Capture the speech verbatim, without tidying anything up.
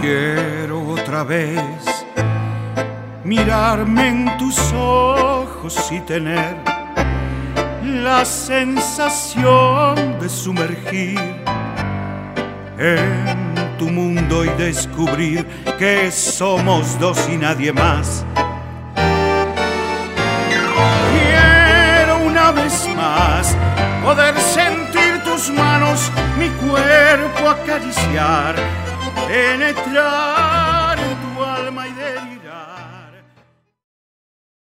Quiero otra vez mirarme en tus ojos y tener la sensación de sumergir en tu mundo y descubrir que somos dos y nadie más. Quiero una vez más poder sentir tus manos, mi cuerpo acariciar, penetrar